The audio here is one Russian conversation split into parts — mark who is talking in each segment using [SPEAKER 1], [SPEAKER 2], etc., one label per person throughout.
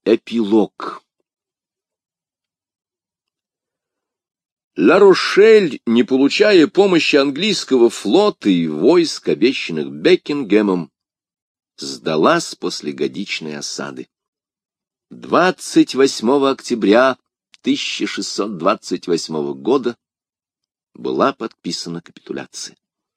[SPEAKER 1] Эпилог. Ла-Рошель, не получая помощи английского флота и войск, обещанных Бекингемом, сдалась после годичной осады. 28 октября 1628 года была подписана капитуляция.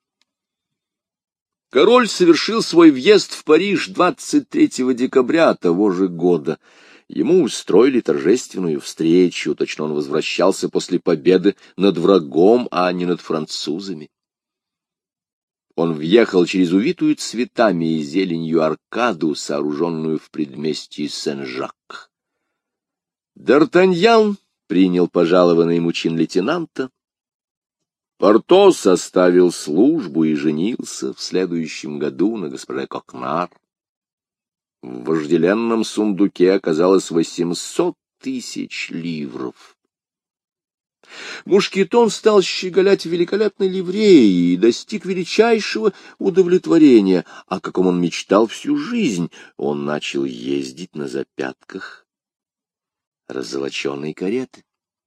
[SPEAKER 1] Король совершил свой въезд в Париж 23 декабря того же года. Ему устроили торжественную встречу, точно он возвращался после победы над врагом, а не над французами. Он въехал через увитую цветами и зеленью аркаду, сооруженную в предместье Сен-Жак. Д'Артаньян принял пожалованный ему чин лейтенанта. Портос оставил службу и женился в следующем году на госпоже Кокнар. В вожделенном сундуке оказалось 800 000 ливров. Мушкетон стал щеголять в великолепной ливреи и достиг величайшего удовлетворения, о каком он мечтал всю жизнь. Он начал ездить на запятках раззолоченной кареты.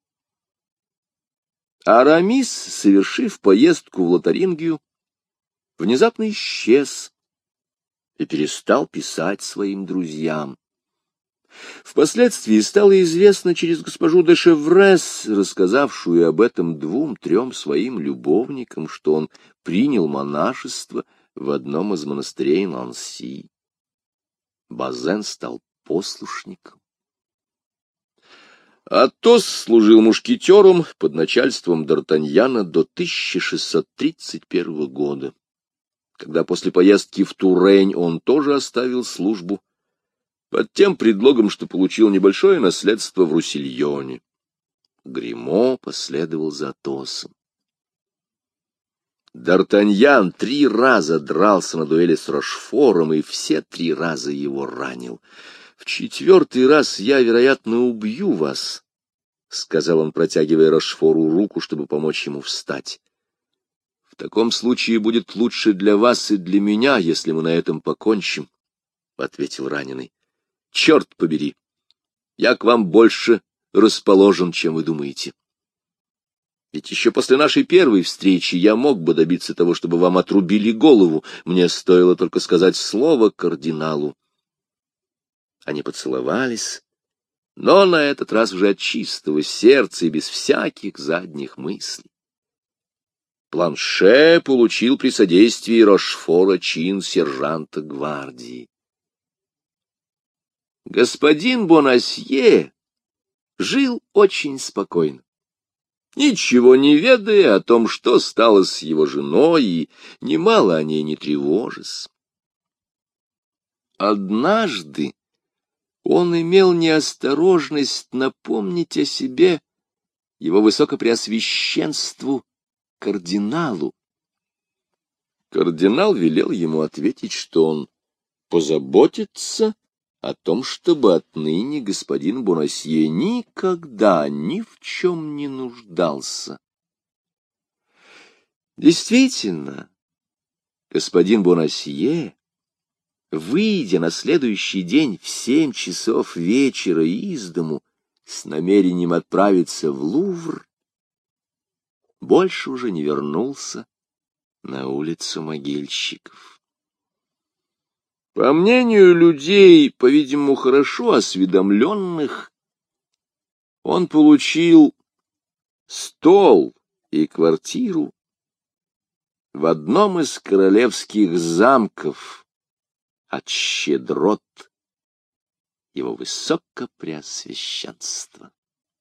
[SPEAKER 1] Арамис, совершив поездку в Лотарингию, внезапно исчез и перестал писать своим друзьям. Впоследствии стало известно через госпожу де Шеврес, рассказавшую об этом 2-3 своим любовникам, что он принял монашество в одном из монастырей Нанси. Базен стал послушником. Атос служил мушкетером под начальством Д'Артаньяна до 1631 года, когда после поездки в Турень он тоже оставил службу, под тем предлогом, что получил небольшое наследство в Руссильоне. Гримо последовал за Атосом. Д'Артаньян 3 раза дрался на дуэли с Рошфором, и все 3 раза его ранил. «В 4-й раз я, вероятно, убью вас», — сказал он, протягивая Рошфору руку, чтобы помочь ему встать. «В таком случае будет лучше для вас и для меня, если мы на этом покончим», — ответил раненый. «Черт побери! Я к вам больше расположен, чем вы думаете. Ведь еще после нашей первой встречи я мог бы добиться того, чтобы вам отрубили голову. Мне стоило только сказать слово кардиналу». Они поцеловались, но на этот раз уже от чистого сердца и без всяких задних мыслей. Планше получил при содействии Рошфора чин сержанта гвардии. Господин Бонасье жил очень спокойно, ничего не ведая о том, что стало с его женой, и немало о ней не тревожась. Однажды он имел неосторожность напомнить о себе его высокопреосвященству кардиналу. Кардинал велел ему ответить, что он позаботится о том, чтобы отныне господин Бонасье никогда ни в чем не нуждался. Действительно, господин Бонасье, выйдя на следующий день в 7 часов вечера из дому с намерением отправиться в Лувр, больше уже не вернулся на улицу могильщиков. По мнению людей, по-видимому, хорошо осведомленных, он получил стол и квартиру в одном из королевских замков от щедрот его высокопреосвященства.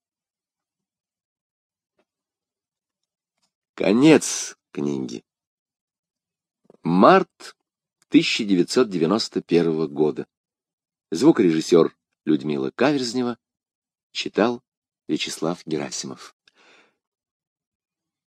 [SPEAKER 1] Конец книги. Март 1991 года. Звукорежиссер Людмила Каверзнева читал Вячеслав Герасимов.